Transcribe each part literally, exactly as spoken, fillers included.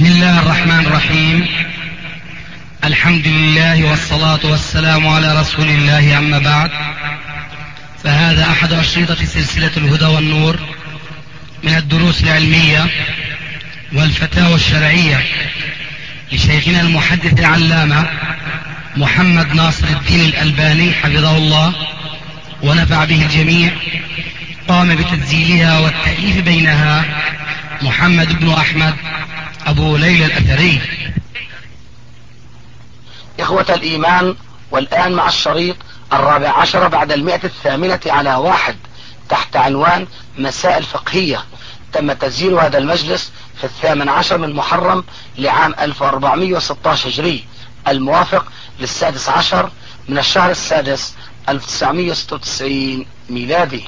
الله الرحمن الرحيم. الحمد لله والصلاة والسلام على رسول الله، أما بعد، فهذا أحد أشرطة سلسلة الهدى والنور من الدروس العلمية والفتاوى الشرعية لشيخنا المحدث العلامة محمد ناصر الدين الألباني حفظه الله ونفع به الجميع. قام بتسجيلها والتأليف بينها محمد بن أحمد أبو ليلى الأثري. إخوة الإيمان، والآن مع الشريط الرابع عشر بعد المئة الثامنة على واحد تحت عنوان مسائل فقهية. تم تسجيل هذا المجلس في الثامن عشر من محرم لعام ألف وأربعمائة وستة عشر هجري، الموافق للسادس عشر من الشهر السادس ألف وتسعمائة وستة وتسعين ميلادي.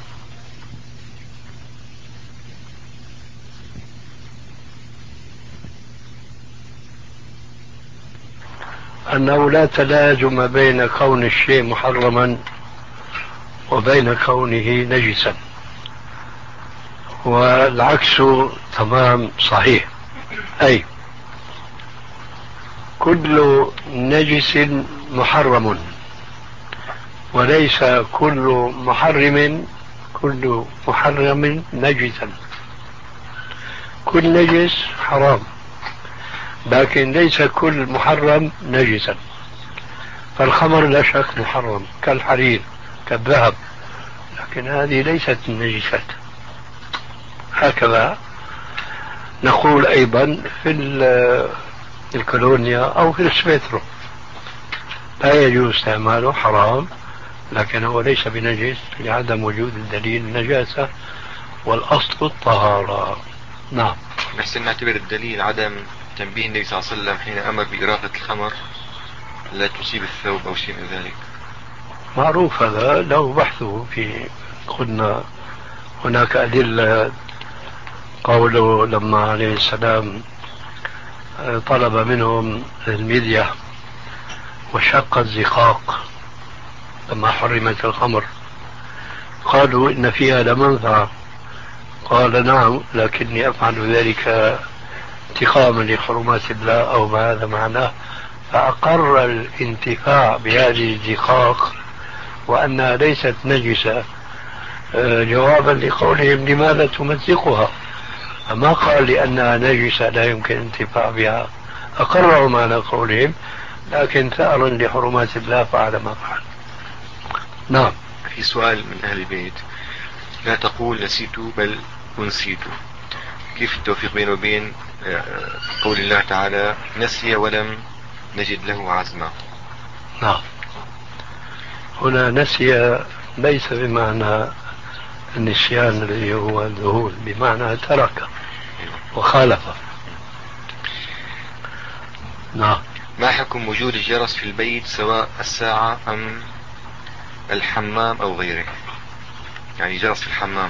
أنه لا تلازم بين كون الشيء محرما وبين كونه نجسا، والعكس تمام صحيح. أي كل نجس محرم، وليس كل محرم كل محرم نجسا. كل نجس حرام، لكن ليس كل محرم نجسا. فالخمر لا شك محرم كالحرير كالذهب، لكن هذه ليست النجسات. هكذا نقول أيضا في الكولونيا أو في السبيترو لا يجوز استعماله، حرام، لكنه ليس بنجس لعدم وجود الدليل النجاسة، والأصل الطهارة. نعم. نحسن نعتبر الدليل عدم تنبيه النبي صلى الله عليه وسلم حين أمر بإراقة الخمر لا تصيب الثوب أو شيء من ذلك. معروف هذا، له بحثه في قلنا هناك أدلة. قوله لما عليه السلام طلب منهم المدية وشق الزقاق لما حرمت الخمر، قالوا إن فيها لمنفعة، قال نعم، لكني أفعل ذلك انتقاما لحرمات الله أو ما هذا معناه. فأقر الانتفاع بهذه الزقاق وأنها ليست نجسة جوابا لقولهم لماذا تمزقها، فما قال لأنها نجسة لا يمكن انتفاع بها. أقروا معنى قولهم، لكن ثأرا لحرمات الله فعل ما فعل. نعم. في سؤال من أهل البيت: لا تقول نسيت بل أنسيت، كيف التوفيق بينه وبين قول الله تعالى نسي ولم نجد له عزما؟ نعم. هنا نسي ليس بمعنى النسيان الذي هو الذهول، بمعنى ترك وخالف. نعم. ما حكم وجود الجرس في البيت سواء الساعة أم الحمام أو غيره؟ يعني جرس في الحمام،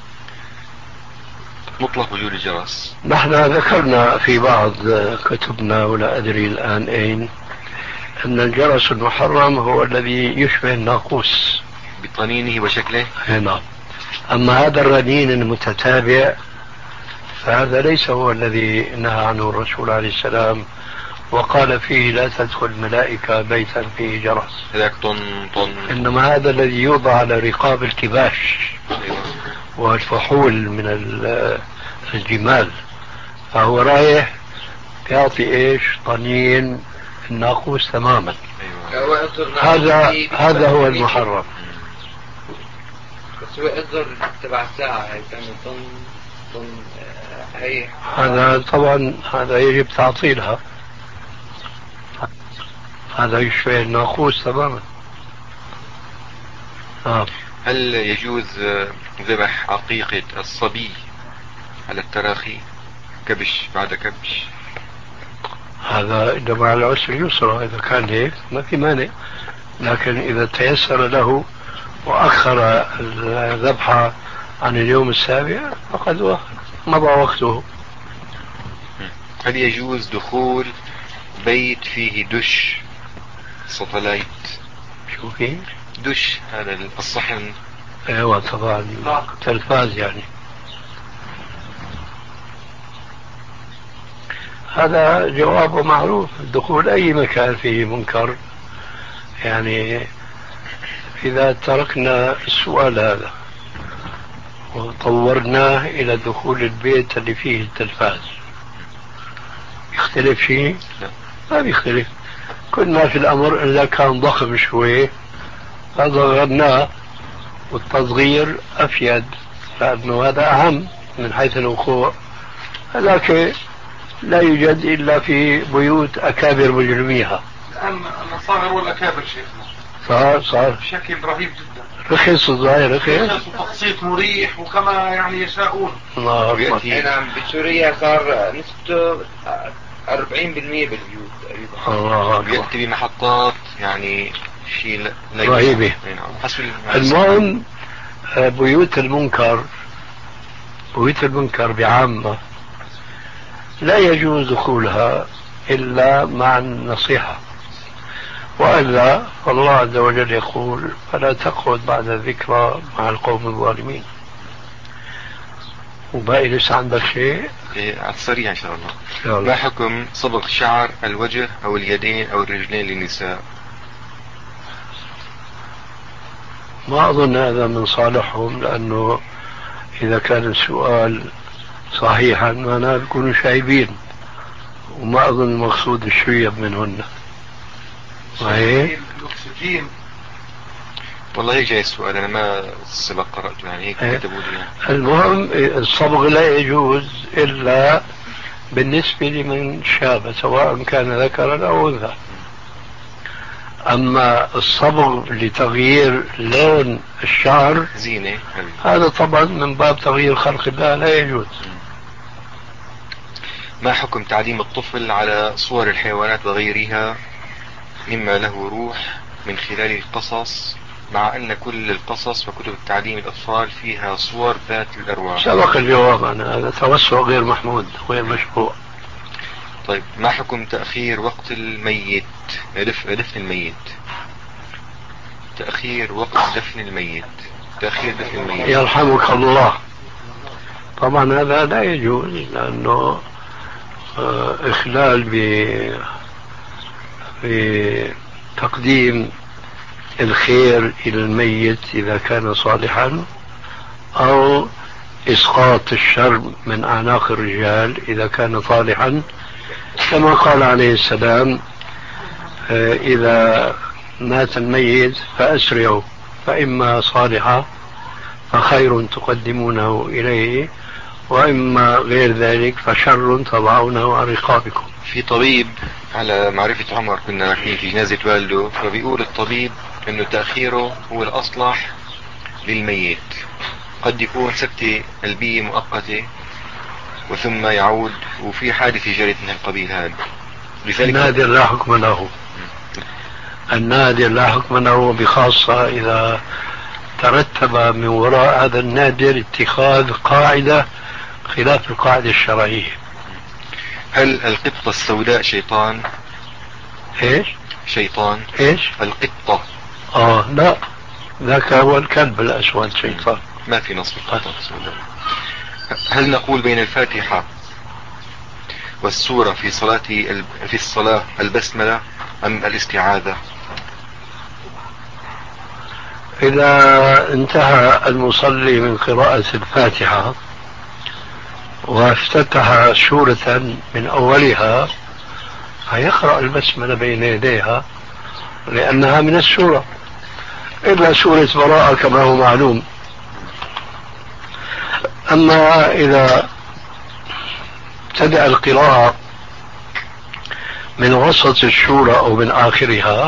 مطلق وجود الجرس. نحن ذكرنا في بعض كتبنا ولا أدري الآن أين أن الجرس المحرم هو الذي يشبه الناقوس بطنينه وشكله. نعم. أما هذا الرنين المتتابع فهذا ليس هو الذي نهى عنه الرسول عليه السلام وقال فيه لا تدخل ملائكة بيتا فيه جرس. طن طن. إنما هذا الذي يوضع على رقاب الكباش والفحول من الجمال، فهو رايح يعطي ايش طنين الناقوس تماما. هذا هذا هو المحرم. بس هو يقدر تبع الساعة هي طن طن هي. هذا طبعا هذا يجب تعطيلها، هذا يشبه الناقوس تماما. آه. هل يجوز ذبح عقيقة الصبي على التراخي، كبش بعد كبش؟ هذا إذا مع العسر يسرى، إذا كان هيك ما في مانع، لكن إذا تيسر له وأخر الذبحة عن اليوم السابع فقد مضى وقته. هل يجوز دخول بيت فيه دش ساتلايت؟ شو فيه؟ دش، هذا الصحن. ايوه طبعا، تلفاز يعني. هذا جوابه معروف. دخول أي مكان فيه منكر، يعني إذا تركنا السؤال هذا وطورناه إلى دخول البيت اللي فيه التلفاز، يختلف شيء؟ ما بيختلف. كل ما في الأمر إذا كان ضخم شوي فصغرناه، والتصغير أفيد لأنه هذا أهم من حيث الوقوع. لكن لا يوجد إلا في بيوت أكابر مجرميها. الآن المصاغر والأكابر شيخنا صار صار بشكل رهيب جدا، رخص الظاهر، رخص رخص وتقسيط مريح وكما يعني يشاءون. الله أكبر. نعم بسوريا صار نسبته أربعين بالمئة بالبيوت تقريبا. الله أكبر. بيأتي بمحطات يعني شيء رهيبة. المهم بيوت المنكر، بيوت المنكر بعامة لا يجوز دخولها إلا مع النصيحة، وإلا فالله عز وجل يقول فلا تقعد بعد الذكرى مع القوم الظالمين. وباقي لسه عندك شيء؟ إيه على السريع إن شاء الله. يلا. ما حكم صبغ شعر الوجه أو اليدين أو الرجلين للنساء؟ ما أظن هذا من صالحهم، لأنه إذا كان السؤال صحيحا معناه بيكونوا شايبين، وما أظن المقصود الشيب منهن. صحيح؟ الأكسجين. والله هيك جاي السؤال، أنا ما سبق قرأته يعني هيك ايه. كتبوا لي يعني. المهم الصبغ لا يجوز إلا بالنسبة لمن شاب، سواء كان ذكرا أو أنثى. أما الصبغ لتغيير لون الشعر زينة هذا طبعا من باب تغيير خلق الله، لا يجوز. ما حكم تعليم الطفل على صور الحيوانات وغيرها مما له روح من خلال القصص، مع أن كل القصص وكتب تعليم الأطفال فيها صور ذات الأرواح؟ سبق الجواب عن هذا، توسع غير محمود غير مشروع. طيب ما حكم تأخير وقت الميت، دفن الميت، تأخير وقت دفن الميت، تأخير دفن الميت؟ يرحمك الله. طبعا هذا لا يجوز، لأنه إخلال بتقديم الخير إلى الميت إذا كان صالحا، أو إسقاط الشر من أعناق الرجال إذا كان صالحا، كما قال عليه السلام إذا مات الميت فأسرعوا، فإما صالحا فخير تقدمونه إليه، وإما غير ذلك فشر تضعونه عن رقابكم. في طبيب على معرفة عمر كنا رايحين في جنازة والده، فبيقول الطبيب انه تأخيره هو الأصلح للميت. قد يكون سكتة قلبية مؤقتة وثم يعود، وفي حادثة جرت من القبيل هذا. النادر لا حكم له، النادر لا حكم له، بخاصة إذا ترتب من وراء هذا النادر اتخاذ قاعدة خلاف القاعدة الشرعية. هل القطة السوداء شيطان؟ ايش؟ شيطان. ايش؟ القطة. اه لا، ذاك هو الكلب الأسود شيطان. ما في نص القطة السوداء. هل نقول بين الفاتحة والسورة في صلاة في الصلاة البسملة أم الاستعاذة؟ إذا انتهى المصلي من قراءة الفاتحة وافتتح سورة من أولها فيقرأ البسملة بين يديها، لأنها من السورة، إلا سورة براءة كما هو معلوم. أما إذا ابتدأ القراءة من وسط السورة أو من آخرها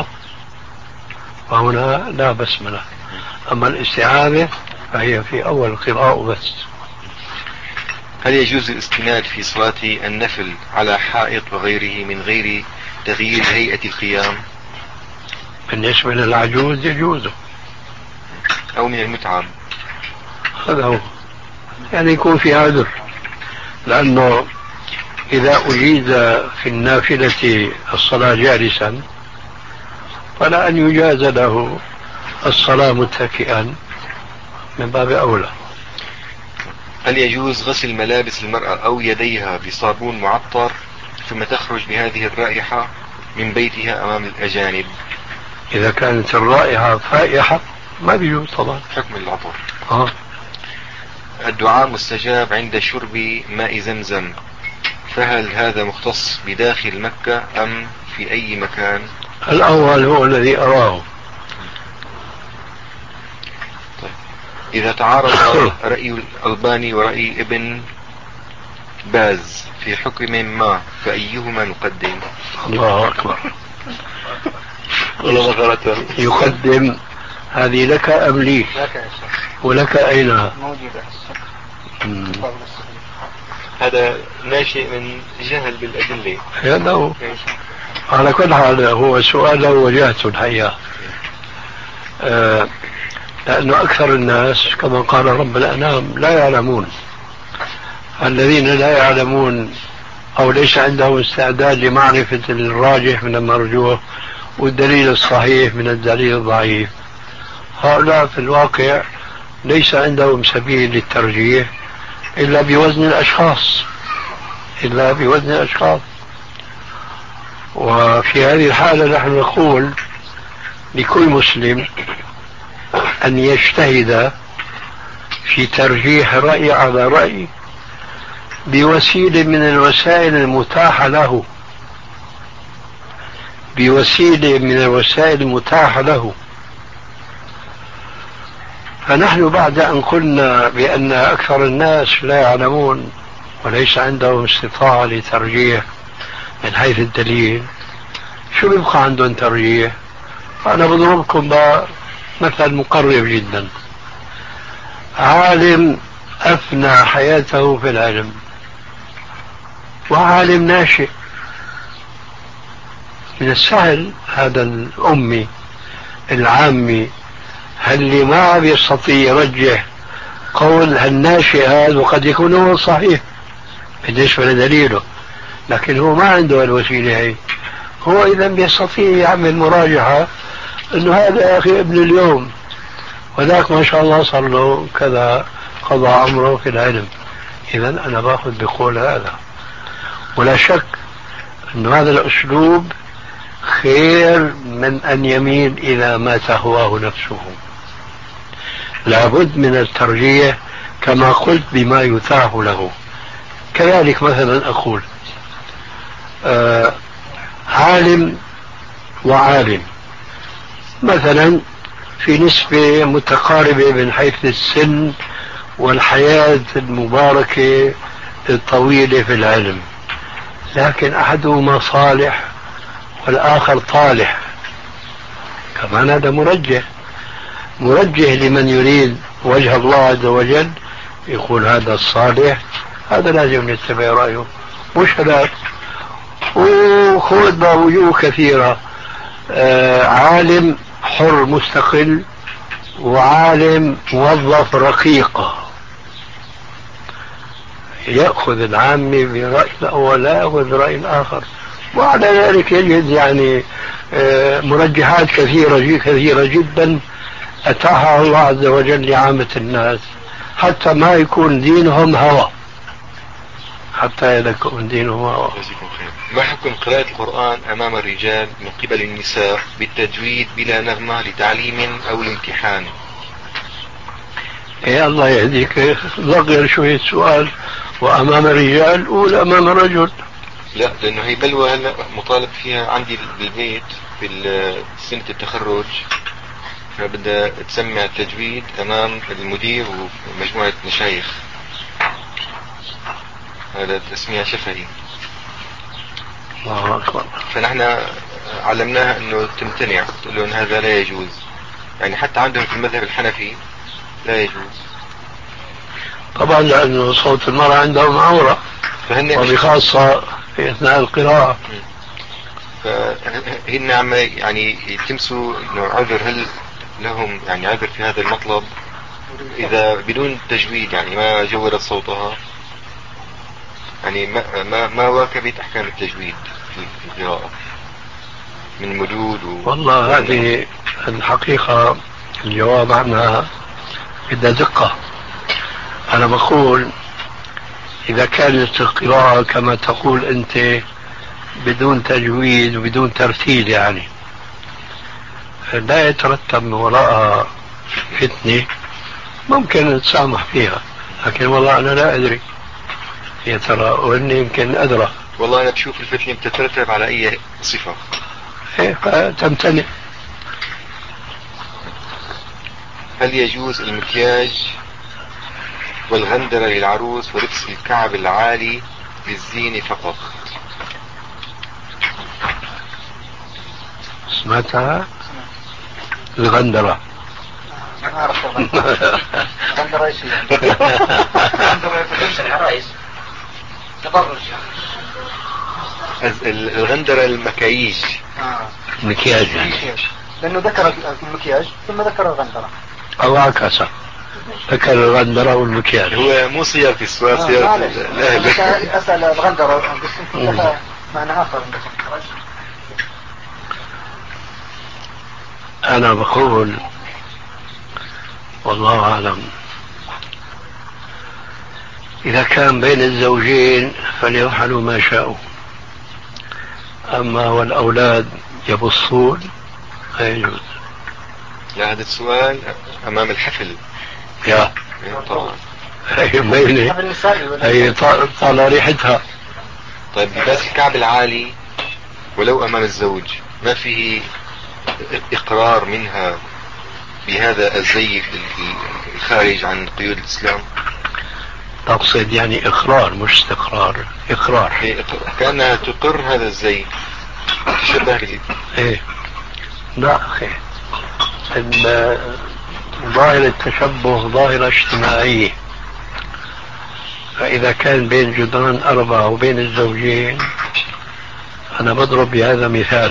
فهنا لا بسملة. أما الاستعاذة فهي في أول القراءة بس. هل يجوز الاستناد في صلاة النفل على حائط وغيره من غير تغيير هيئة القيام؟ بالنسبة للعجوز يجوز، أو من المتعب. هذا هو، يعني يكون في عذر، لأنه إذا أجيز في النافلة الصلاة جالسا فلا أن يجاز له الصلاة متكئا من باب أولى. هل يجوز غسل ملابس المرأة أو يديها بصابون معطر ثم تخرج بهذه الرائحة من بيتها أمام الأجانب. إذا كانت الرائحة فائحة ما بيجوز طبعا حكم العطر. آه. الدعاء مستجاب عند شرب ماء زمزم، فهل هذا مختص بداخل مكة أم في أي مكان؟ الأول هو الذي أراه. طيب. إذا تعارض رأي الألباني ورأي ابن باز في حكم ما فأيهما نقدم؟ الله أكبر. يقدم هذه لك أم لي؟ ولك أين؟ موجودة. هذا ناشئ من جهل بالأدلة. هذا هو. على كل حال هو سؤال له وجهته الحقيقة. آه لأنه أكثر الناس كما قال رب الأنام لا يعلمون. الذين لا يعلمون أو ليس عندهم استعداد لمعرفة الراجح من المرجوح والدليل الصحيح من الدليل الضعيف، هؤلاء في الواقع ليس عندهم سبيل للترجيح إلا بوزن الأشخاص إلا بوزن الأشخاص. وفي هذه الحالة نحن نقول لكل مسلم أن يجتهد في ترجيح رأي على رأي بوسيلة من الوسائل المتاحة له بوسيلة من الوسائل المتاحة له. فنحن بعد أن قلنا بأن أكثر الناس لا يعلمون وليس عندهم استطاعة لترجيح من حيث الدليل، شو يبقى عندهم ترجيح؟ أنا بضربكم مثل مقرب جدا. عالم أفنى حياته في العلم وعالم ناشئ، من السهل هذا الأمي العامي اللي ما بيستطيع يرجح قول الناشئ هذا وقد يكون هو صحيح بالنسبة لدليله، لكن هو ما عنده الوسيلة هي. هو إذا بيستطيع يعمل مراجعة إنه هذا يا أخي ابن اليوم وذاك ما شاء الله صار له كذا قضى عمره في العلم، إذا أنا باخذ بقول هذا. ولا شك أن هذا الأسلوب خير من أن يميل إلى ما تهواه نفسه. لابد من الترجيح كما قلت بما يتاح له. كذلك مثلا أقول آه عالم وعالم مثلا في نسبة متقاربة من حيث السن والحياة المباركة الطويلة في العلم، لكن أحدهما صالح والآخر طالح، كمان هذا مرجح مرجح لمن يريد وجه الله عز وجل، يقول هذا الصالح هذا لازم نتبع رأيه مش هذا. وخذ وجوه كثيرة، آه عالم حر مستقل وعالم موظف رقيق، يأخذ العامة برأي الأول لا يأخذ برأي الآخر. وعلى ذلك يجد يعني آه مرجحات كثيرة كثيرة جدا أتاحها الله عز وجل لعامة الناس حتى ما يكون دينهم هوى حتى يكون دينهم هوى. ما حكم قراءة القرآن أمام الرجال من قبل النساء بالتجويد بلا نغمة لتعليم أو الامتحان؟ يا الله يهديك، صغر شوية سؤال، وأمام الرجال ولا أمام الرجل؟ لا، لأنه هي بلوى هلا مطالب فيها عندي بالبيت في سنة التخرج، فبدها تسمع التجويد أمام المدير ومجموعة مشايخ، هذا تسميع شفهي. الله أكبر. فنحن علمناها أنه تمتنع، تقول له أن هذا لا يجوز، يعني حتى عندهم في المذهب الحنفي لا يجوز طبعا لأنه صوت المرأة عندهم عورة وبخاصة في أثناء القراءة. فهن عم يعني يلتمسوا انه عذر، هل لهم يعني عذر في هذا المطلب اذا بدون تجويد، يعني ما جودت صوتها، يعني ما ما, ما واكبت احكام التجويد في القراءة من مدود و... والله هذه الحقيقة الجواب عنها بدها دقة. أنا بقول إذا كانت القراءة كما تقول أنت بدون تجويد وبدون ترتيل يعني لا يترتب من وراءها فتنة، ممكن نتسامح فيها، لكن والله أنا لا أدري يا ترى، وإني يمكن أدرى. والله أنا بشوف الفتنة بتترتب على أي صفة. إيه فتمتنع. هل يجوز المكياج والغندرة للعروس ولبس الكعب العالي للزينة فقط؟ سمعتها الغندرة. ما أعرف الغندرة. الغندرة إيش هي؟ الغندرة في العرايس تبرج. الغندرة المكاييج. آه. مكياج يعني. لأنه ذكر المكياج ثم ذكر الغندرة. أو عكسه، ذكر الغندرة والمكياج. هو مو صياغة السؤال، صياغة الأهل. أسأل الغندرة لها معنى آخر. أنا بقول والله أعلم، إذا كان بين الزوجين فليفعلوا ما شاءوا، أما والأولاد يبصون لا يجوز. لا هذا السؤال أمام الحفل. يا طبعا هي ميلة، هي طال ريحتها. طيب لباس الكعب العالي ولو أمام الزوج ما فيه إقرار منها بهذا الزي الخارج عن قيود الإسلام؟ تقصد يعني إقرار مش استقرار؟ إقرار كأنها تقر هذا الزي، تشبه به. إيه لا أخي، ظاهرة التشبه ظاهرة اجتماعية، فإذا كان بين جدران أربعة وبين الزوجين، أنا بضرب بهذا مثال.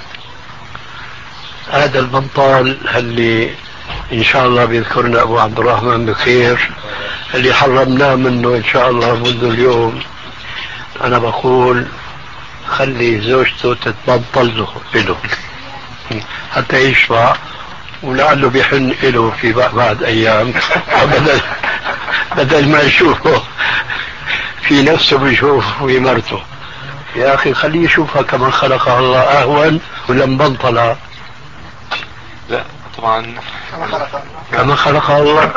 هذا البنطال اللي إن شاء الله بيذكرنا أبو عبد الرحمن بخير، اللي حرمناه منه إن شاء الله منذ اليوم، أنا بقول خلي زوجته تتبنطل له حتى يشفع، ولعله بيحن له في بعد أيام بدل بدل ما يشوفه في نفسه بيشوف في مرته. يا أخي خليه يشوفها كما خلقها الله أهون ولا مبنطلة؟ لا طبعا كما خلقها الله.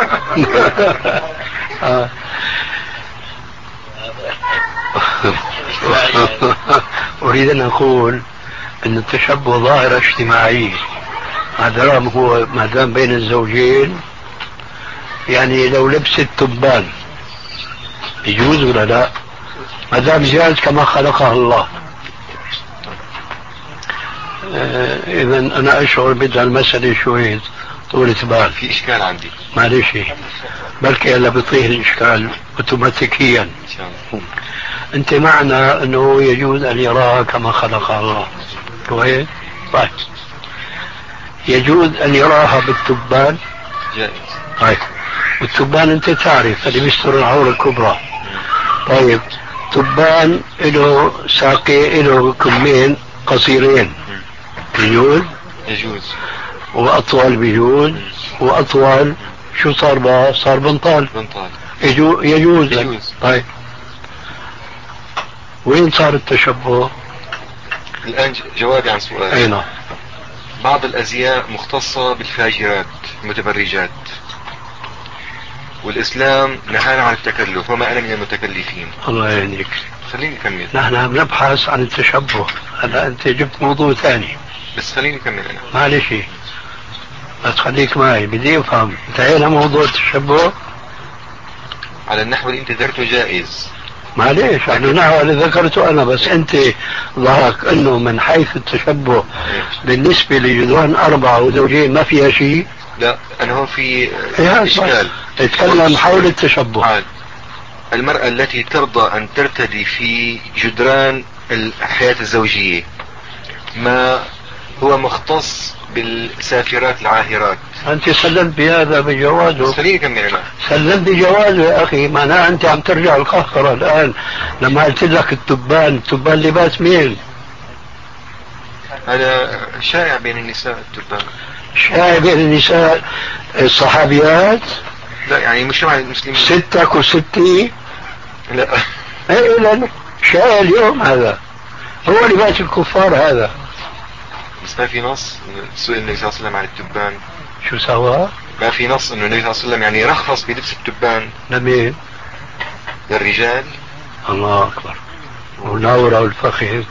أريد أن أقول أن التشبه ظاهرة اجتماعية، ما دام هو ما دام بين الزوجين. يعني لو لبست تبان يجوز ولا لا؟ ما دام جاز كما خلقها الله. إذا أنا أشعر بدها المسألة شوي طولة بال. في إشكال عندي معلش، بلكي هلا بيطير الإشكال أوتوماتيكيا. إن شاء الله. أنت معنى أنه يجوز أن يراها كما خلقها الله، كويس؟ طيب يجوز أن يراها بالتبان؟ جائز. طيب والتبان أنت تعرف اللي بيستر العورة الكبرى. طيب تبان له ساقي له كمين قصيرين يجوز؟ يجوز. وأطول بيجوز، وأطول شو صار بقى؟ صار بنطال. بنطال يجوز. يجوز. يجوز. طيب وين صار التشبه؟ الآن جوابي عن سؤال. أين؟ بعض الأزياء مختصة بالفاجرات المتبرجات، والإسلام نهانا عن التكلف وما أنا من المتكلفين. الله يهديك. خليني أكمل. نحن عم نبحث عن التشبه، هلا أنت جبت موضوع ثاني. بس خليني أكمل أنا. معلش بس خليك معي، بدي أفهم انتهينا موضوع التشبه على النحو اللي أنت ذكرته جائز. معليش على النحو اللي ذكرته أنا، بس أنت ظهرك أنه من حيث التشبه بالنسبة لجدران أربعة وزوجين ما فيها شيء. لا أنا هون في إشكال. اتكلم حول التشبه. عال. المرأة التي ترضى أن ترتدي في جدران الحياة الزوجية ما هو مختص بالسافرات العاهرات، أنت سلمت بهذا بجوازه. خليني أكمل أنا. سلمت بجوازه يا أخي، معناه أنت عم ترجع القهقرة الآن لما قلت لك التبان. التبان لباس مين؟ هذا شائع بين النساء التبان. شائع بين النساء الصحابيات؟ لا يعني مجتمع المسلمين. ستك وستي؟ لا ايه لا شائع اليوم هذا. هو لباس الكفار هذا. بس ما في نص سئل النبي صلى الله عليه وسلم عن التبان. شو سوى؟ ما في نص انه النبي صلى الله عليه وسلم يعني رخص بلبس التبان. لمين؟ للرجال. الله اكبر. والنورة والفخذ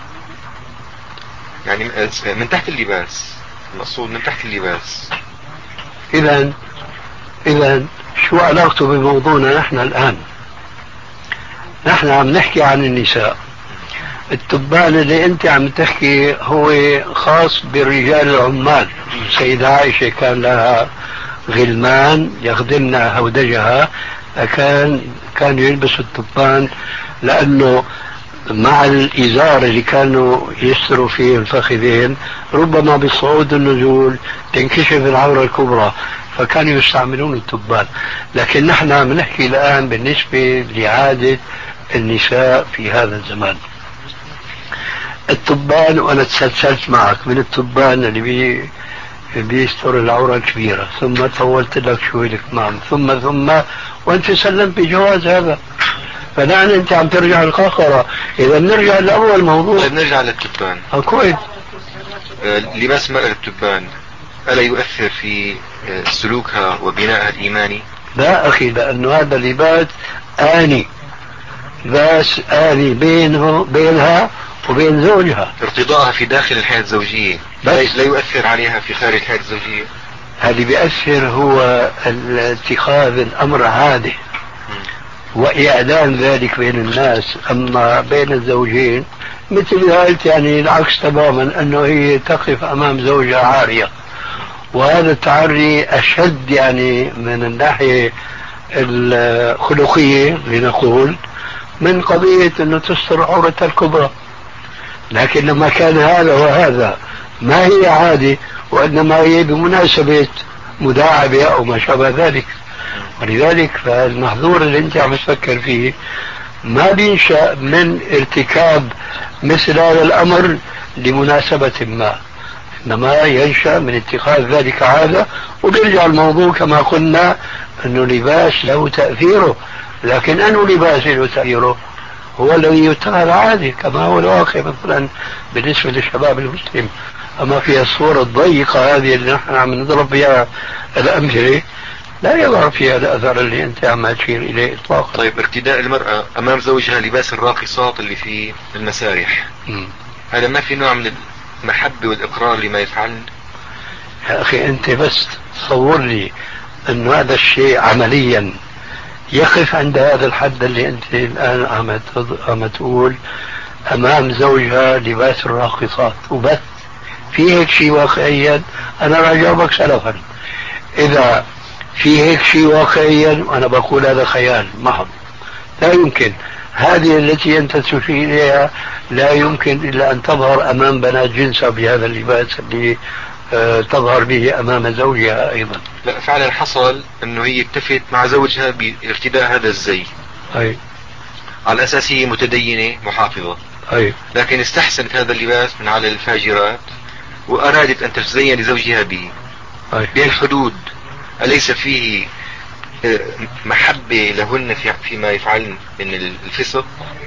يعني من تحت اللباس، المقصود من تحت اللباس. اذا اذا شو علاقته بموضوعنا نحن الان؟ نحن عم نحكي عن النساء. التبان اللي انت عم تحكي هو خاص بالرجال العمال. السيدة عائشة كان لها غلمان يخدمن هودجها، فكان كانوا يلبسوا التبان لانه مع الإزار اللي كانوا يستروا فيه الفخذين ربما بالصعود والنزول تنكشف العورة الكبرى، فكانوا يستعملون التبان. لكن نحن عم نحكي الآن بالنسبة لعادة النساء في هذا الزمان. التبان، وأنا تسلسلت معك من التبان اللي بي بيستر العورة الكبيرة، ثم طولت لك شوي الكمام، ثم ثم وأنت سلمت بجواز هذا. فالآن أنت عم ترجع القاقرة. إذا نرجع لأول موضوع. طيب نرجع للتبان. أه كويس. آه لباس المرأة التبان ألا يؤثر في آه سلوكها وبنائها الإيماني؟ لا أخي، لأنه هذا لباس آني، لباس آني بينه بينها وبين زوجها. ارتضاءها في داخل الحياة الزوجية بس لا يؤثر عليها في خارج الحياة الزوجية. هذا بيأثر هو اتخاذ الأمر عادة وإعلان ذلك بين الناس. أما بين الزوجين مثل ما قلت يعني العكس تماما، أنه هي تقف أمام زوجها عارية، وهذا التعري أشد يعني من الناحية الخلقية لنقول من قضية أنه تستر عورتها الكبرى. لكن لما كان هذا وهذا ما هي عادة، وإنما هي بمناسبة مداعبة أو ما شابه ذلك، ولذلك فالمحظور اللي انت عم تفكر فيه ما بينشأ من ارتكاب مثل هذا الأمر لمناسبة ما، إنما ينشأ من اتخاذ ذلك عادة. وبيرجع الموضوع كما قلنا أنه لباس له تأثيره، لكن أنه لباس له تأثيره هو الذي يتخذ عادة كما هو الواقع مثلا بالنسبة للشباب المسلم. أما في الصورة الضيقة هذه اللي نحن عم نضرب بها الأمثلة لا يظهر فيها الأثر اللي أنت عم تشير إليه إطلاقا. طيب ارتداء المرأة أمام زوجها لباس الراقصات اللي في المسارح، م. هذا ما في نوع من المحبة والإقرار لما يفعل؟ يا أخي أنت بس تصور لي أن هذا الشيء عمليا يقف عند هذا الحد اللي أنت الآن عم تقول أمام زوجها لباس الراقصات وبس. في هيك شيء واقعيا؟ أنا راح أجاوبك سلفا. إذا في هيك شيء واقعيا وأنا بقول هذا خيال محض، لا يمكن. هذه التي أنت تشير إليها لا يمكن إلا أن تظهر أمام بنات جنسها بهذا اللباس اللي أه تظهر به أمام زوجها أيضا. لا فعلا حصل أنه هي اتفقت مع زوجها بارتداء هذا الزي، أي على أساس هي متدينة محافظة، أي لكن استحسنت هذا اللباس من على الفاجرات وأرادت أن تتزين لزوجها به بهالحدود. أليس فيه محبة لهن في فيما يفعلن من الفسق؟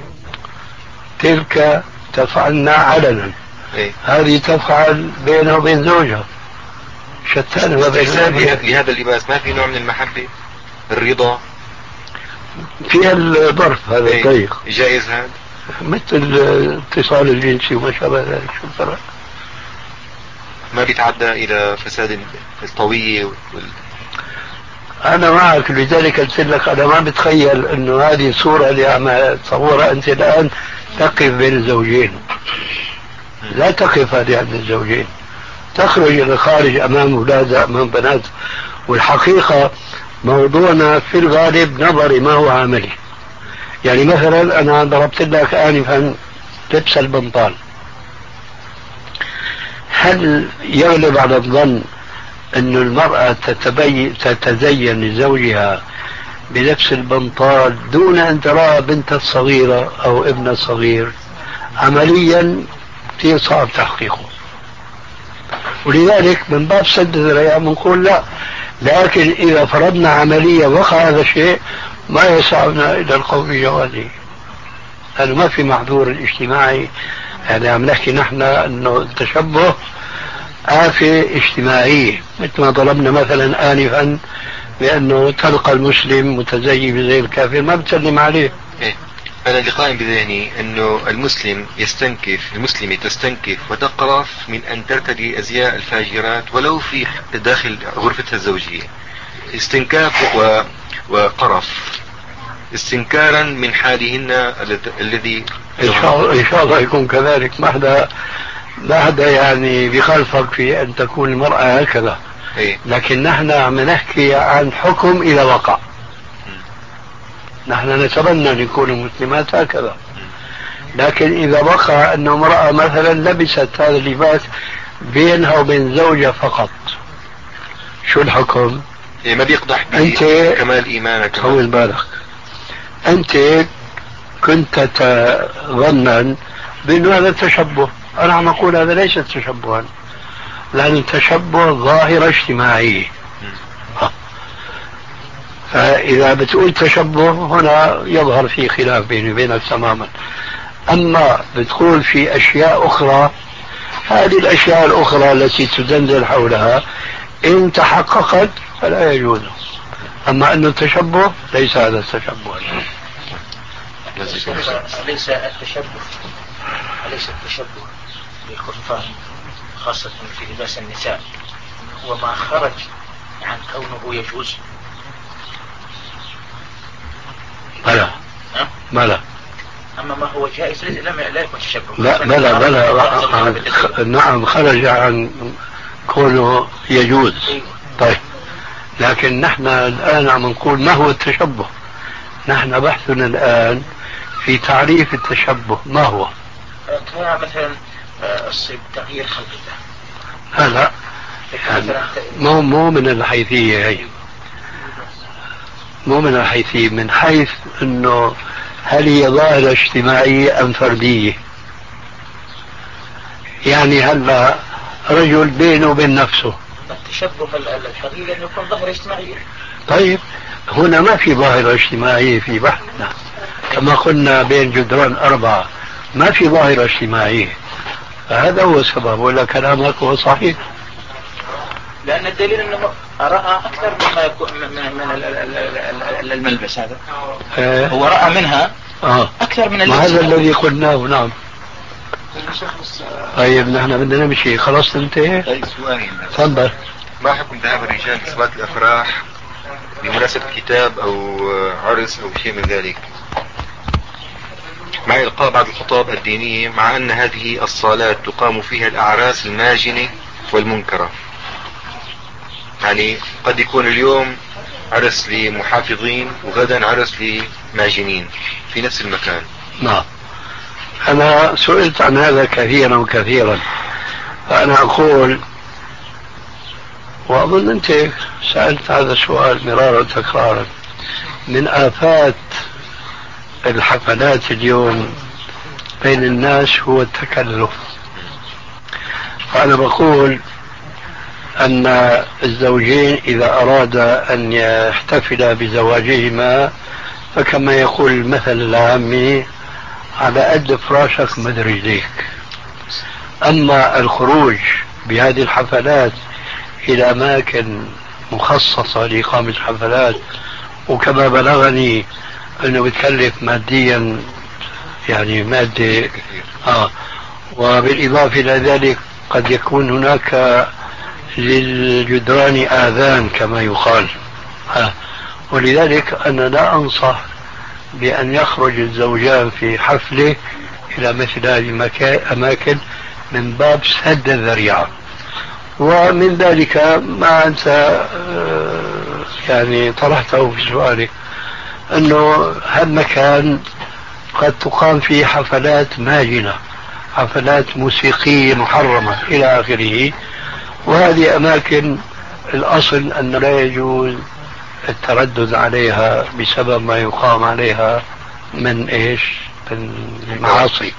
تلك تفعلنا علنا، إيه؟ هذه تفعل بينها وبين زوجها شتان. لهذا اللباس ما في نوع من المحبة، الرضا فيها الظرف هذا إيه؟ الضيق جائز هذا، مثل اتصال الجنسي وما شابه ذلك. شو الفرق؟ ما بيتعدى إلى فساد الطوية وال... أنا معك. لذلك قلت لك أنا ما بتخيل أنه هذه الصورة اللي عم تصورها أنت الآن تقف بين الزوجين. لا تقف هذه عند الزوجين، تخرج إلى الخارج أمام أولادها أمام بنات. والحقيقة موضوعنا في الغالب نظري ما هو عملي. يعني مثلا أنا ضربت لك آنفا لبس البنطال، هل يغلب على الظن أن المرأة تتبي... تتزين لزوجها بلبس البنطال دون أن ترى بنت الصغيرة أو ابن الصغير؟ عمليا كثير صعب تحقيقه. ولذلك من باب سد الذريعة بنقول لا. لكن إذا فرضنا عمليا وقع هذا الشيء ما يسعنا إلى القول بجوازه، لأنه ما في محظور الاجتماعي يعني عم نحكي نحن انه التشبه آفة اجتماعية، مثل ما ضربنا مثلا آنفا بأنه تلقى المسلم متزين زي الكافر ما بتسلم عليه. إيه؟ أنا اللي قائم بذهني أنه المسلم يستنكف، المسلمة تستنكف وتقرف من أن ترتدي أزياء الفاجرات ولو في داخل غرفتها الزوجية، استنكاف و... وقرف، استنكارا من حالهن الذي إن شاء الله إن شاء الله يكون كذلك. ما حدا ما حدا يعني بيخالفك في أن تكون المرأة هكذا. إيه؟ لكن نحن عم نحكي عن حكم إذا وقع. نحن نتمنى أن يكون المسلمات هكذا، لكن إذا وقع أن امرأة مثلا لبست هذا اللباس بينها وبين زوجها فقط، شو الحكم؟ إيه ما بيقدح أنت كمال إيمانك. طول بالك، أنت كنت تظنن بأنه هذا تشبه. أنا عم أقول هذا ليس تشبها، لأن التشبه ظاهرة اجتماعية. فإذا بتقول تشبه هنا يظهر في خلاف بيني وبينك تماما. أما بتقول في أشياء أخرى، هذه الأشياء الأخرى التي تدندن حولها إن تحققت فلا يجوز. أما أنه التشبه ليس هذا التشبه. أليس التشبه أليس التشبه بالكفار خاصة في لباس النساء هو ما خرج عن كونه يجوز؟ بلى بلى. أما ما هو جائز لم لا يكون تشبه. لا بلى بلى. نعم خرج عن كونه يجوز. طيب، لكن نحن الآن عم نقول ما هو التشبه. نحن بحثنا الآن في تعريف التشبه ما هو. مثلا تغيير خلق الله. لا لا، مو مو من الحيثية هي، مو من الحيثية، من حيث انه هل هي ظاهرة اجتماعية ام فردية. يعني هلا رجل بينه وبين نفسه التشبه الحقيقي انه يكون ظاهرة اجتماعية. طيب هنا ما في ظاهرة اجتماعية في بحثنا، كما قلنا بين جدران أربعة ما في ظاهرة اجتماعية. هذا هو السبب، ولا كلامك هو صحيح. لأن الدليل أنه رأى أكثر مما يكون من الملبس هذا. اه هو رأى منها آه. أكثر من اللبس. هذا الذي قلناه. نعم. طيب نحن بدنا نمشي. خلاص انتهى. طيب سؤالي تفضل. ما حكم ذهاب الرجال لصلاة الأفراح بمناسبة كتاب أو عرس أو شيء من ذلك، مع إلقاء بعض الخطاب الدينية، مع أن هذه الصالات تقام فيها الأعراس الماجنة والمنكرة؟ يعني قد يكون اليوم عرس لمحافظين وغدا عرس لماجنين في نفس المكان. نعم. أنا سئلت عن هذا كثيرا وكثيرا، فأنا أقول، وأظن أنت سألت هذا السؤال مرارا وتكرارا، من آفات الحفلات اليوم بين الناس هو التكلف. فأنا بقول أن الزوجين إذا أراد أن يحتفل بزواجهما فكما يقول المثل العامي على قد فراشك مد رجليك. أما الخروج بهذه الحفلات إلى أماكن مخصصة لإقامة الحفلات، وكما بلغني أنه بتكلف ماديا يعني مادة آه وبالإضافة إلى ذلك قد يكون هناك للجدران آذان كما يقال. آه. ولذلك أنا لا أنصح بأن يخرج الزوجان في حفلة إلى مثل هذه الأماكن من باب سد الذريعة. ومن ذلك ما أنت يعني طرحته في سؤالك أنه هالمكان قد تقام فيه حفلات ماجنة، حفلات موسيقية محرمة إلى آخره، وهذه أماكن الأصل أن لا يجوز التردد عليها بسبب ما يقام عليها من إيش؟ من المعاصي.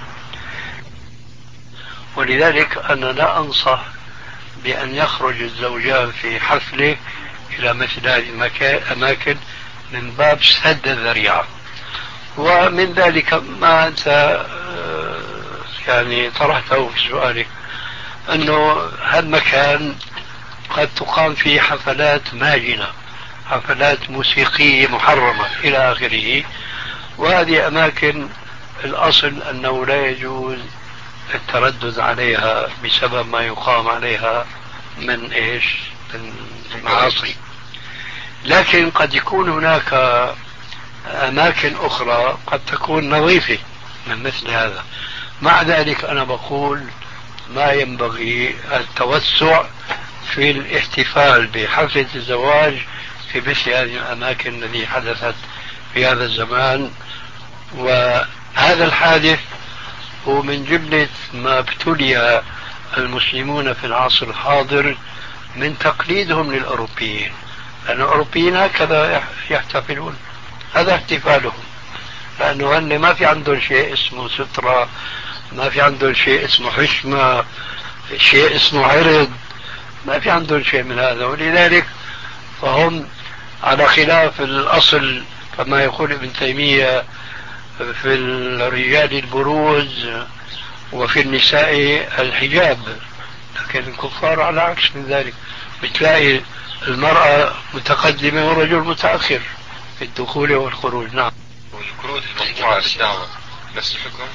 ولذلك أنا لا أنصح بأن يخرج الزوجان في حفلة إلى مثل هذه الأماكن من باب سد الذريعة. ومن ذلك ما أنت يعني طرحته في سؤالك، أنه هالمكان قد تقام فيه حفلات ماجنة، حفلات موسيقية محرمة إلى آخره، وهذه أماكن الأصل أنه لا يجوز التردد عليها بسبب ما يقام عليها من إيش؟ من معاصي. لكن قد يكون هناك أماكن أخرى قد تكون نظيفة من مثل هذا. مع ذلك أنا بقول ما ينبغي التوسع في الاحتفال بحفلة الزواج في مثل هذه الأماكن التي حدثت في هذا الزمان. وهذا الحادث هو من جملة ما ابتلي المسلمون في العصر الحاضر من تقليدهم للأوروبيين، لأن الأوروبيين هكذا يحتفلون، هذا احتفالهم، لأنه هن ما في عندهم شيء اسمه سترة، ما في عندهم شيء اسمه حشمة، شيء اسمه عرض، ما في عندهم شيء من هذا. ولذلك فهم على خلاف الأصل كما يقول ابن تيمية في الرجال البروز وفي النساء الحجاب، لكن الكفار على عكس من ذلك، بتلاقي المرأة متقدمة والرجل متأخر في الدخول والخروج. نعم. والكروت المطبوعة للدعوة نفس الحكم؟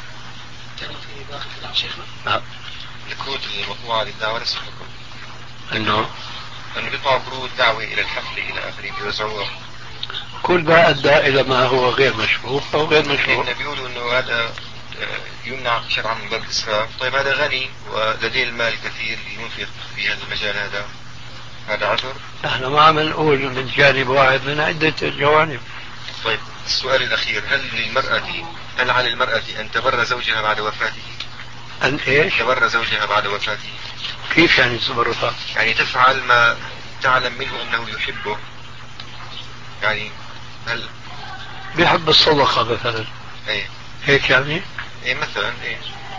نعم. الكروت المطبوعة للدعوة نفس الحكم؟ انه انه بيطبعوا كروت دعوة الى الحفل الى اخره بيوزعوها. كل ما ادى الى ما هو غير مشروع او غير مشروع. بيقولوا انه هذا يمنع شرعا من باب الاسراف. طيب هذا غني ولديه المال كثير ينفق في هذا المجال، هذا هذا عذر؟ نحن ما عم نقول من جانب واحد، من عدة جوانب. طيب السؤال الأخير، هل للمرأة هل على المرأة أن تبر زوجها بعد وفاته؟ أن إيش؟ تبر زوجها بعد وفاته. كيف يعني تبرها؟ يعني تفعل ما تعلم منه أنه يحبه، يعني هل بيحب الصدقة مثلا؟ ايه هيك يعني؟ ايه مثلا ايه.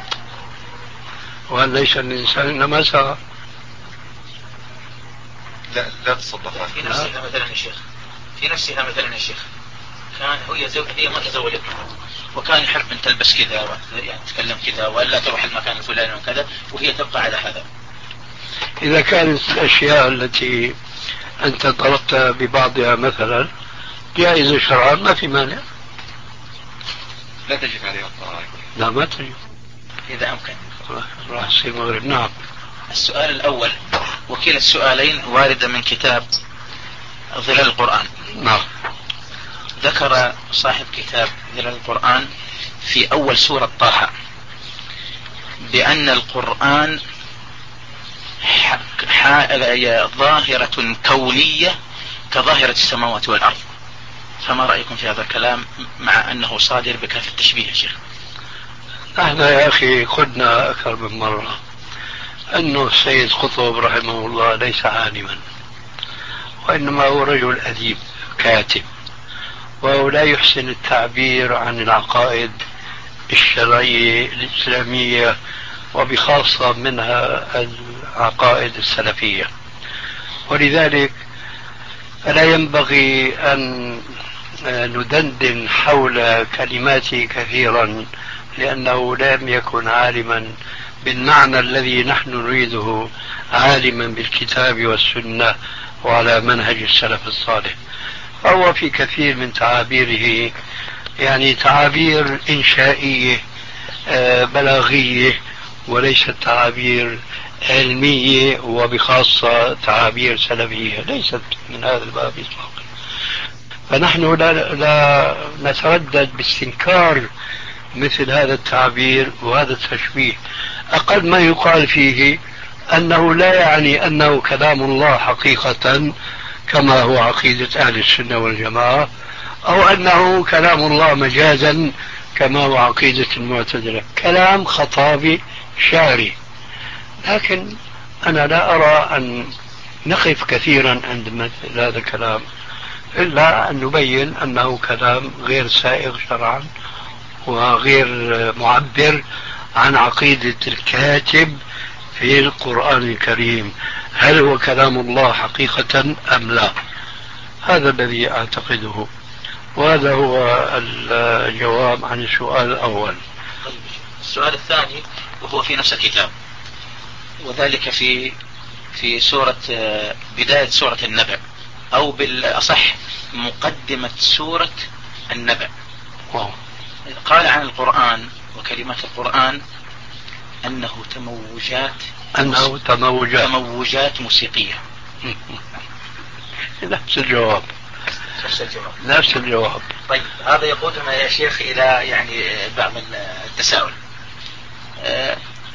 وهل ليس الإنسان إنما سعى؟ لا لا تصدق في نفسها مثلا يا شيخ، في نفسها مثلا يا شيخ، كان هي زوج هي ما تزوجت وكان يحب ان تلبس كذا يعني تتكلم كذا ولا تروح المكان الفلاني وكذا، وهي تبقى على هذا. إذا كانت الأشياء التي أنت طلبت ببعضها مثلا جائزة شرعا ما في مانع. لا تجب عليها الطاعة. لا ما تجب إذا أمكن. راح يصير مغرب. نعم. السؤال الأول، وكلا السؤالين واردة من كتاب ظلال القرآن. نعم. ذكر صاحب كتاب ظلال القرآن في أول سورة طه بأن القرآن ظاهرة كونية كظاهرة السماوات والأرض، فما رأيكم في هذا الكلام مع أنه صادر بكاف التشبيه يا شيخ؟ احنا يا أخي قلنا أكثر من مرة أنه السيد قطب رحمه الله ليس عالما، وإنما هو رجل أديب كاتب، وهو لا يحسن التعبير عن العقائد الشرعية الإسلامية وبخاصة منها العقائد السلفية، ولذلك فلا ينبغي أن ندندن حول كلماته كثيرا، لأنه لم يكن عالما بالمعنى الذي نحن نريده، عالما بالكتاب والسنة وعلى منهج السلف الصالح. فهو في كثير من تعابيره يعني تعابير إنشائية بلاغية وليست تعابير علمية، وبخاصة تعابير سلفية ليست من هذا الباب إطلاقا. فنحن لا, لا نتردد باستنكار مثل هذا التعبير وهذا التشبيه. أقل ما يقال فيه أنه لا يعني أنه كلام الله حقيقة كما هو عقيدة أهل السنة والجماعة، أو أنه كلام الله مجازا كما هو عقيدة المعتزلة، كلام خطابي شعري. لكن أنا لا أرى أن نقف كثيرا عند مثل هذا الكلام، إلا أن نبين أنه كلام غير سائغ شرعا وغير معبر عن عقيدة الكاتب في القرآن الكريم، هل هو كلام الله حقيقة أم لا؟ هذا الذي أعتقده، وهذا هو الجواب عن السؤال الأول. السؤال الثاني وهو في نفس الكتاب، وذلك في في سورة بداية سورة النبأ، أو بالأصح مقدمة سورة النبأ. قال عن القرآن وكلمات القرآن أنه تموجات أنه تموجات تموجات موسيقية. نفس الجواب نفس الجواب نفس الجواب. طيب هذا يقودنا يا شيخ إلى يعني بعض التساؤل. أه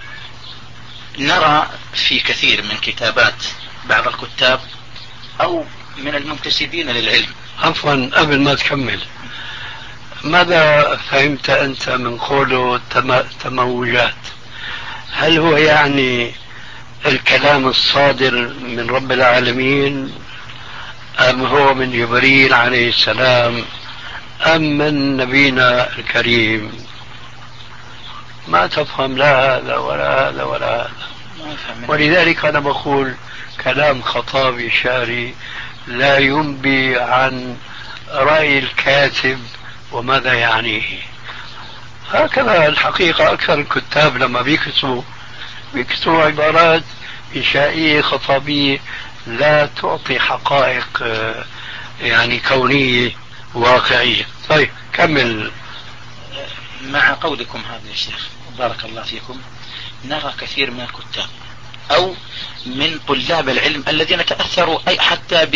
نرى في كثير من كتابات بعض الكتاب أو من المنتسبين للعلم. عفوا قبل ما تكمل، ماذا فهمت أنت من قوله تموجات؟ هل هو يعني الكلام الصادر من رب العالمين، أم هو من جبريل عليه السلام، أم من نبينا الكريم؟ ما تفهم لا هذا ولا هذا ولا هذا. ولذلك أنا بقول كلام خطابي شعري لا ينبي عن رأي الكاتب وماذا يعنيه. هكذا الحقيقة أكثر الكتاب لما بيكتبوا بيكتبوا عبارات إنشائية خطابية لا تعطي حقائق يعني كونية واقعية. طيب كمل. مع قولكم هذا يا شيخ بارك الله فيكم، نرى كثير من الكتاب أو من طلاب العلم الذين تأثروا أي حتى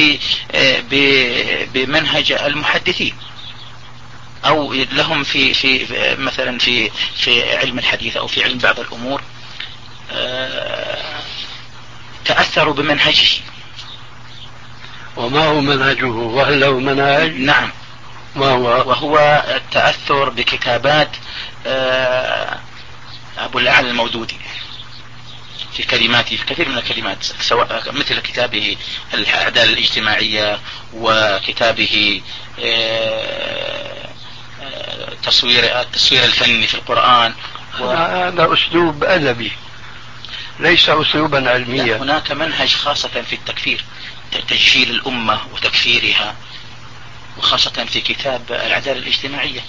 بمنهج المحدثين، أو لهم في في مثلا في في علم الحديث أو في علم بعض الأمور تأثروا بمنهجه. وما هو منهجه؟ وهل له منهج؟ نعم. ما هو؟ وهو التأثر بكتابات أبو الأعلى المودودي في كلماته، في كثير من الكلمات، سواء مثل كتابه الأعدال الاجتماعية وكتابه تصوير التصوير الفني في القرآن. هذا أسلوب أدبي ليس أسلوبا علميا. هناك منهج خاصة في التكفير، تجهيل الأمة وتكفيرها، وخاصة في كتاب العدالة الاجتماعية.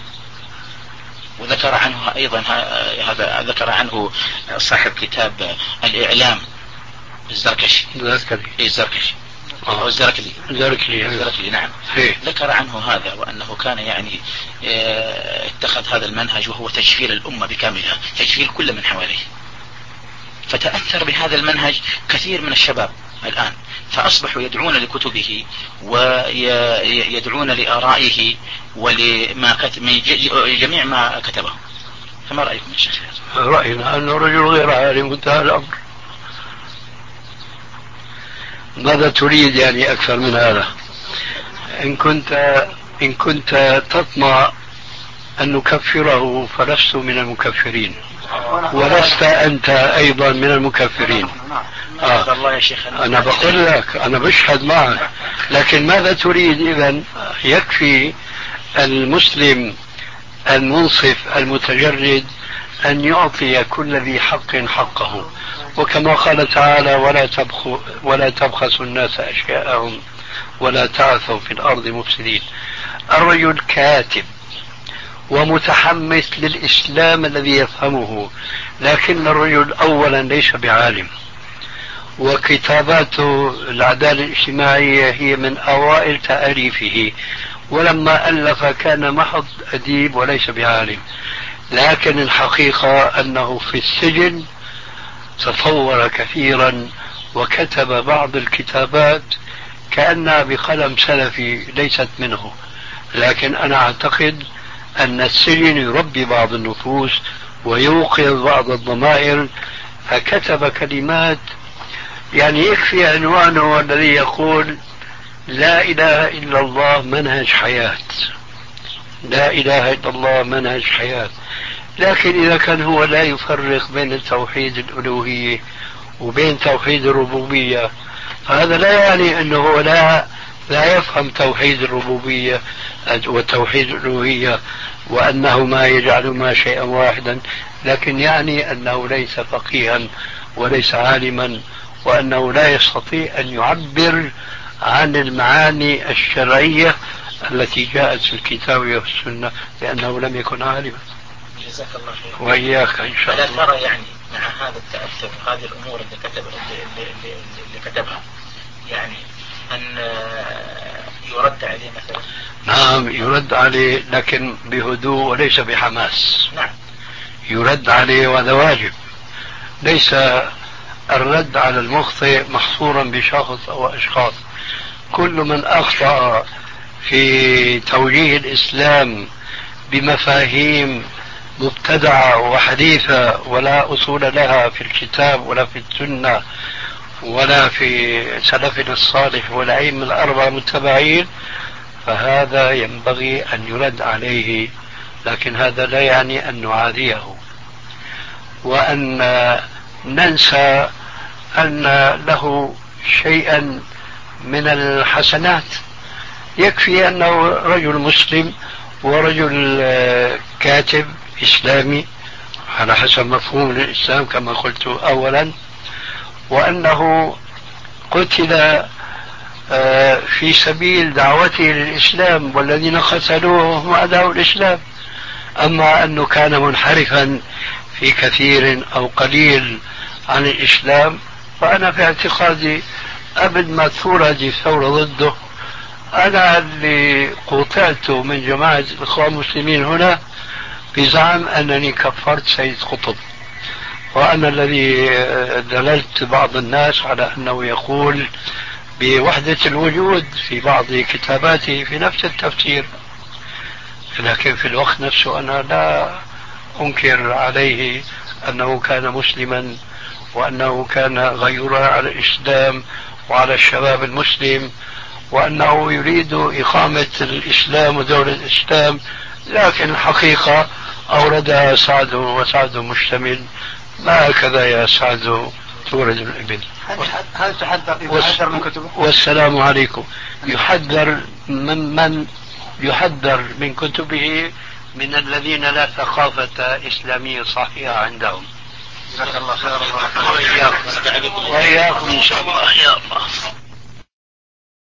وذكر عنه أيضا هذا ذكر عنه صاحب كتاب الإعلام الزركشي الزركشي الزركشي أو الزركلي الزركلي الزركلي نعم. هي. ذكر عنه هذا، وأنه كان يعني اتخذ هذا المنهج وهو تجهيل الأمة بكاملها، تجهيل كل من حواليه. فتأثر بهذا المنهج كثير من الشباب الآن، فأصبحوا يدعون لكتبه ويدعون لآرائه ولما كتب من جميع ما كتبه. فما رأيكم يا شيخ؟ رأينا أنه رجل غير عالم انتهى الأمر. ماذا تريد يعني أكثر من هذا؟ إن كنت إن كنت تطمع أن نكفره فلست من المكفرين، ولست أنت أيضا من المكفرين. آه. الله يا شيخ أنا بقول لك أنا بشهد معك، لكن ماذا تريد إذن؟ يكفي المسلم المنصف المتجرد أن يعطي كل ذي حق حقه، وكما قال تعالى ولا تبخسوا ولا تبخسوا الناس أشياءهم ولا تعثوا في الأرض مفسدين. الرجل كاتب ومتحمس للإسلام الذي يفهمه، لكن الرجل أولا ليس بعالم، وكتاباته العدالة الاجتماعية هي من أوائل تأليفه، ولما ألف كان محض أديب وليس بعالم. لكن الحقيقة أنه في السجن تطور كثيرا وكتب بعض الكتابات كأنها بقلم سلفي ليست منه. لكن أنا أعتقد أن السجن يربي بعض النفوس ويوقظ بعض الضمائر، فكتب كلمات يعني يكفي عنوانه الذي يقول لا إله إلا الله منهج حياة، لا إله إلا الله منهج حياة. لكن إذا كان هو لا يفرق بين توحيد الألوهية وبين توحيد الربوبية، فهذا لا يعني أنه لا لا يفهم توحيد الربوبية وتوحيد الألوهية وأنهما يجعلهما شيئا واحدا، لكن يعني أنه ليس فقيها وليس عالما، وأنه لا يستطيع أن يعبر عن المعاني الشرعية التي جاءت في الكتاب والسنة لأنه لم يكن عالما. جزاك الله خير. وإياك إن شاء الله. ألا ترى يعني مع هذا التأثر هذه الأمور اللي كتب اللي, اللي, اللي كتبها يعني أن يرد عليه مثلا؟ نعم يرد عليه، لكن بهدوء وليس بحماس. نعم يرد عليه وهذا واجب. ليس الرد على المخطئ محصورا بشخص أو أشخاص. كل من أخطأ في توجيه الإسلام بمفاهيم مبتدعة وحديثة ولا أصول لها في الكتاب ولا في السنة ولا في سلفنا الصالح والأئمة الأربعة المتبعين، فهذا ينبغي أن يرد عليه، لكن هذا لا يعني أن نعاديه وأن ننسى أن له شيئا من الحسنات. يكفي أنه رجل مسلم ورجل كاتب إسلامي على حسب مفهوم الإسلام كما قلت أولا، وأنه قتل في سبيل دعوته للإسلام والذين قتلوه هم أعداء الإسلام. أما أنه كان منحرفا في كثير أو قليل عن الإسلام فأنا في اعتقادي أبد ما ثورة هذه ثورة ضده. أنا اللي قتلت من جماعة الإخوان المسلمين هنا بزعم أنني كفرت سيد قطب، وأنا الذي دللت بعض الناس على أنه يقول بوحدة الوجود في بعض كتاباته في نفس التفسير، لكن في الوقت نفسه أنا لا أنكر عليه أنه كان مسلما وأنه كان غيورا على الإسلام وعلى الشباب المسلم وأنه يريد إقامة الإسلام ودولة الإسلام، لكن الحقيقة أوردها سعد وسعد مشتمل ما هكذا يا سعد تورد الإبل. هل تحذر يحذر من كتبه؟ والسلام عليكم. يحذر من من يحذر من كتبه؟ من الذين لا ثقافة إسلامية صحيحة عندهم. جزاك الله خيرا. وإياكم إن شاء الله. يا الله.